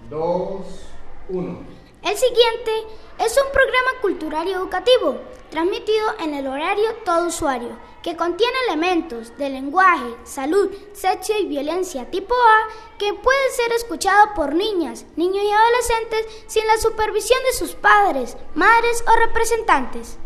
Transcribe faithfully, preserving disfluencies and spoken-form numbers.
dos, uno. El siguiente es un programa cultural y educativo, transmitido en el horario todo usuario, que contiene elementos de lenguaje, salud, sexo y violencia tipo A que puede ser escuchado por niñas, niños y adolescentes sin la supervisión de sus padres, madres o representantes.